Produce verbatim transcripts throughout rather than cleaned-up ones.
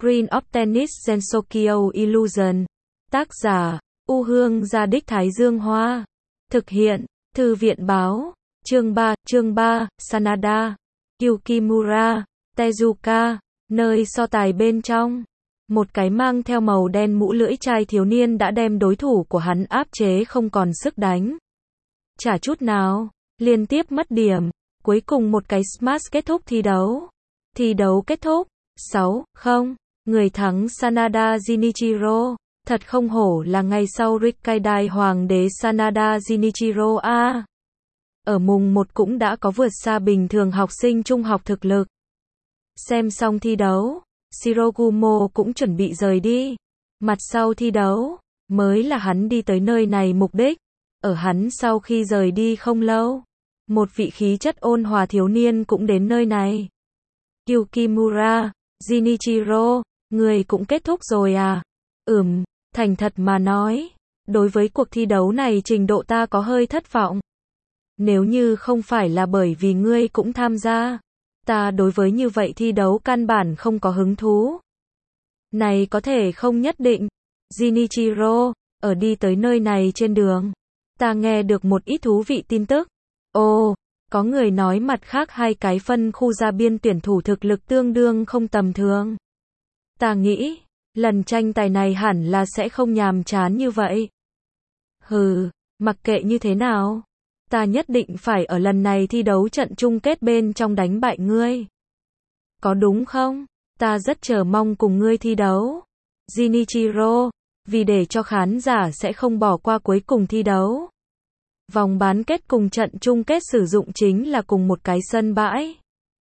Queen of Tennis Gensokyo Illusion. Tác giả, U Hương Gia Đích Thái Dương Hoa. Thực hiện, Thư viện Báo. Chương ba, chương ba, Sanada, Yukimura, Tezuka. Nơi so tài bên trong. Một cái mang theo màu đen mũ lưỡi chai thiếu niên đã đem đối thủ của hắn áp chế không còn sức đánh. Chả chút nào, liên tiếp mất điểm. Cuối cùng một cái smash kết thúc thi đấu. Thi đấu kết thúc, sáu không, người thắng Sanada Jinichiro. Thật không hổ là ngày sau Rikkaidai Hoàng đế Sanada Jinichiro a. Ở mùng một cũng đã có vượt xa bình thường học sinh trung học thực lực. Xem xong thi đấu, Shirogumo cũng chuẩn bị rời đi. Mặt sau thi đấu, mới là hắn đi tới nơi này mục đích. Ở hắn sau khi rời đi không lâu, một vị khí chất ôn hòa thiếu niên cũng đến nơi này. Yukimura, Jinichiro, người cũng kết thúc rồi à? Ừm, thành thật mà nói, đối với cuộc thi đấu này trình độ ta có hơi thất vọng. Nếu như không phải là bởi vì ngươi cũng tham gia, ta đối với như vậy thi đấu căn bản không có hứng thú. Này có thể không nhất định. Jinichiro, ở đi tới nơi này trên đường, ta nghe được một ít thú vị tin tức. Ồ, có người nói mặt khác hai cái phân khu ra biên tuyển thủ thực lực tương đương không tầm thường. Ta nghĩ, lần tranh tài này hẳn là sẽ không nhàm chán như vậy. Hừ, mặc kệ như thế nào, ta nhất định phải ở lần này thi đấu trận chung kết bên trong đánh bại ngươi. Có đúng không? Ta rất chờ mong cùng ngươi thi đấu. Jinichiro, vì để cho khán giả sẽ không bỏ qua cuối cùng thi đấu. Vòng bán kết cùng trận chung kết sử dụng chính là cùng một cái sân bãi.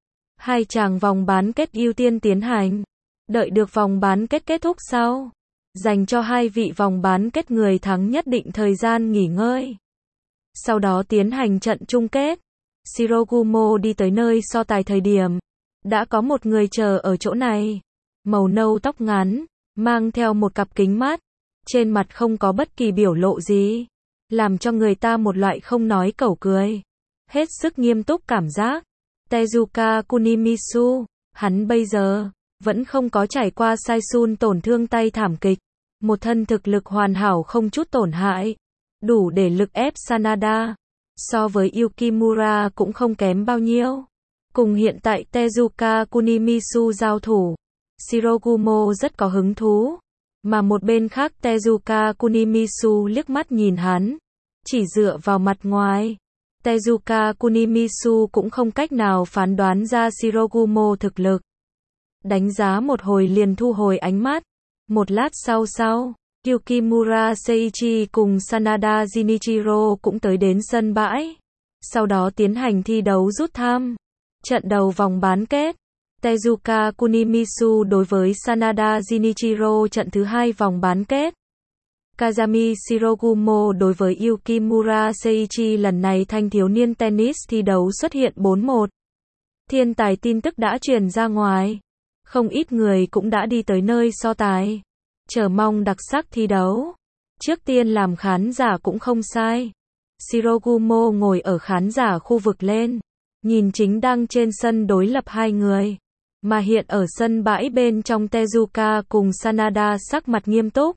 Hai chàng vòng bán kết ưu tiên tiến hành. Đợi được vòng bán kết kết thúc sau, dành cho hai vị vòng bán kết người thắng nhất định thời gian nghỉ ngơi. Sau đó tiến hành trận chung kết. Shirogumo đi tới nơi so tài thời điểm, đã có một người chờ ở chỗ này. Màu nâu tóc ngắn, mang theo một cặp kính mát, trên mặt không có bất kỳ biểu lộ gì, làm cho người ta một loại không nói cẩu cười. Hết sức nghiêm túc cảm giác. Tezuka Kunimitsu, hắn bây giờ vẫn không có trải qua Saisun tổn thương tay thảm kịch, một thân thực lực hoàn hảo không chút tổn hại, đủ để lực ép Sanada. So với Yukimura cũng không kém bao nhiêu. Cùng hiện tại Tezuka Kunimitsu giao thủ, Shirogumo rất có hứng thú, mà một bên khác Tezuka Kunimitsu liếc mắt nhìn hắn, chỉ dựa vào mặt ngoài, Tezuka Kunimitsu cũng không cách nào phán đoán ra Shirogumo thực lực. Đánh giá một hồi liền thu hồi ánh mắt. Một lát sau sau, Yukimura Seiichi cùng Sanada Jinichiro cũng tới đến sân bãi. Sau đó tiến hành thi đấu rút thăm. Trận đầu vòng bán kết, Tezuka Kunimitsu đối với Sanada Jinichiro. Trận thứ hai vòng bán kết, Kazami Shirogumo đối với Yukimura Seiichi. Lần này thanh thiếu niên tennis thi đấu xuất hiện bốn một. Thiên tài tin tức đã truyền ra ngoài. Không ít người cũng đã đi tới nơi so tài, chờ mong đặc sắc thi đấu. Trước tiên làm khán giả cũng không sai. Shirogumo ngồi ở khán giả khu vực lên, nhìn chính đang trên sân đối lập hai người. Mà hiện ở sân bãi bên trong Tezuka cùng Sanada sắc mặt nghiêm túc.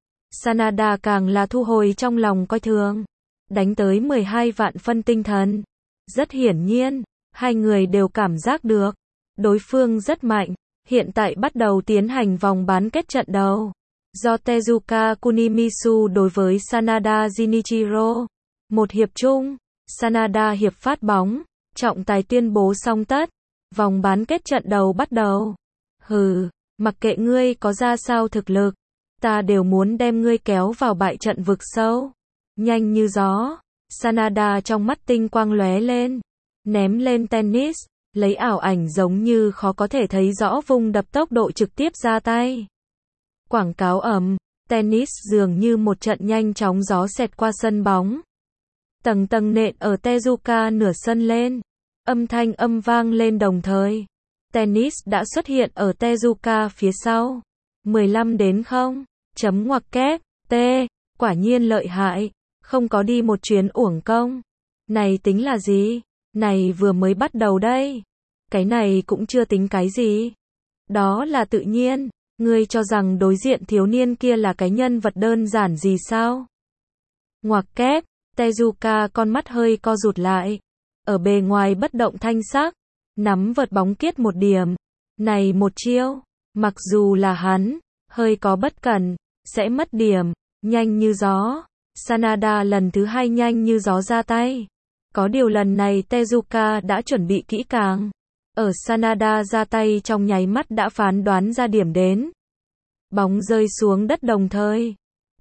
Sanada càng là thu hồi trong lòng coi thường, đánh tới mười hai vạn phân tinh thần. Rất hiển nhiên, hai người đều cảm giác được đối phương rất mạnh. Hiện tại bắt đầu tiến hành vòng bán kết trận đấu. Do Tezuka Kunimitsu đối với Sanada Jinichiro. Một hiệp chung, Sanada hiệp phát bóng, trọng tài tuyên bố xong tất. Vòng bán kết trận đấu bắt đầu. Hừ, mặc kệ ngươi có ra sao thực lực, ta đều muốn đem ngươi kéo vào bại trận vực sâu. Nhanh như gió, Sanada trong mắt tinh quang lóe lên, ném lên tennis, lấy ảo ảnh giống như khó có thể thấy rõ vùng đập tốc độ trực tiếp ra tay. Quảng cáo ầm, tennis dường như một trận nhanh chóng gió xẹt qua sân bóng. Tầng tầng nện ở Tezuka nửa sân lên. Âm thanh âm vang lên đồng thời. Tennis đã xuất hiện ở Tezuka phía sau. mười lăm đến không. Chấm ngoặc kép. T. Quả nhiên lợi hại. Không có đi một chuyến uổng công. Này tính là gì? Này vừa mới bắt đầu đây. Cái này cũng chưa tính cái gì. Đó là tự nhiên. Ngươi cho rằng đối diện thiếu niên kia là cái nhân vật đơn giản gì sao? Ngoặc kép, Tezuka con mắt hơi co rụt lại. Ở bề ngoài bất động thanh sắc, nắm vợt bóng kiết một điểm. Này một chiêu, mặc dù là hắn, hơi có bất cẩn, sẽ mất điểm, nhanh như gió. Sanada lần thứ hai nhanh như gió ra tay. Có điều lần này Tezuka đã chuẩn bị kỹ càng. Ở Sanada ra tay trong nháy mắt đã phán đoán ra điểm đến. Bóng rơi xuống đất đồng thời.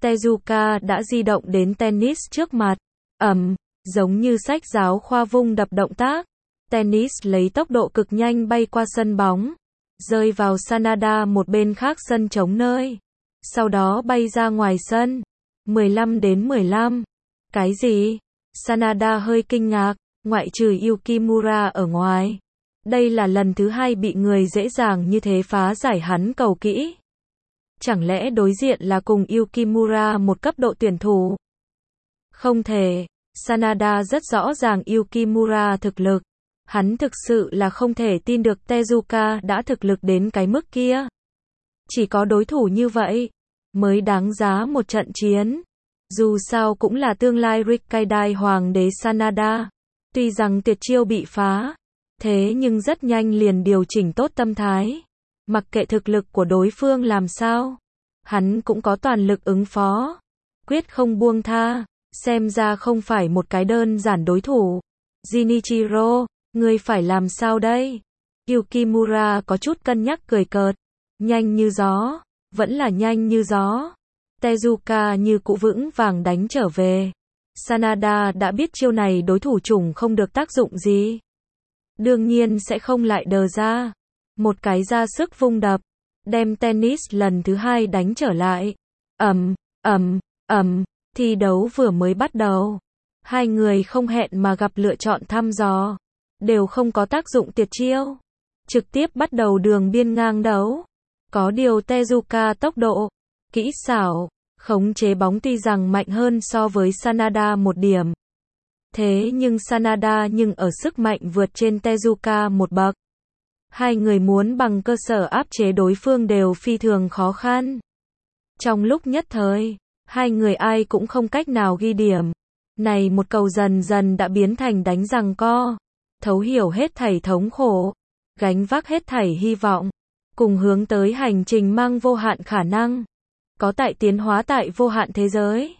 Tezuka đã di động đến tennis trước mặt. Ầm, giống như sách giáo khoa vung đập động tác. Tennis lấy tốc độ cực nhanh bay qua sân bóng. Rơi vào Sanada một bên khác sân trống nơi. Sau đó bay ra ngoài sân. mười lăm đến mười lăm. Cái gì? Sanada hơi kinh ngạc, ngoại trừ Yukimura ở ngoài. Đây là lần thứ hai bị người dễ dàng như thế phá giải hắn cầu kỹ. Chẳng lẽ đối diện là cùng Yukimura một cấp độ tuyển thủ? Không thể, Sanada rất rõ ràng Yukimura thực lực. Hắn thực sự là không thể tin được Tezuka đã thực lực đến cái mức kia. Chỉ có đối thủ như vậy, mới đáng giá một trận chiến. Dù sao cũng là tương lai Rikkaidai Hoàng đế Sanada. Tuy rằng tuyệt chiêu bị phá, thế nhưng rất nhanh liền điều chỉnh tốt tâm thái. Mặc kệ thực lực của đối phương làm sao, hắn cũng có toàn lực ứng phó. Quyết không buông tha, xem ra không phải một cái đơn giản đối thủ. Jinichiro, ngươi phải làm sao đây? Yukimura có chút cân nhắc cười cợt. Nhanh như gió, vẫn là nhanh như gió. Tezuka như cũ vững vàng đánh trở về. Sanada đã biết chiêu này đối thủ chủng không được tác dụng gì. Đương nhiên sẽ không lại đờ ra. Một cái ra sức vung đập, đem tennis lần thứ hai đánh trở lại. Ầm, ầm, ầm, thi đấu vừa mới bắt đầu. Hai người không hẹn mà gặp lựa chọn thăm dò. Đều không có tác dụng tuyệt chiêu. Trực tiếp bắt đầu đường biên ngang đấu. Có điều Tezuka tốc độ, kỹ xảo, khống chế bóng tuy rằng mạnh hơn so với Sanada một điểm. Thế nhưng Sanada nhưng ở sức mạnh vượt trên Tezuka một bậc. Hai người muốn bằng cơ sở áp chế đối phương đều phi thường khó khăn. Trong lúc nhất thời, hai người ai cũng không cách nào ghi điểm. Này một cầu dần dần đã biến thành đánh giằng co. Thấu hiểu hết thảy thống khổ, gánh vác hết thảy hy vọng, cùng hướng tới hành trình mang vô hạn khả năng. Có tại tiến hóa tại vô hạn thế giới.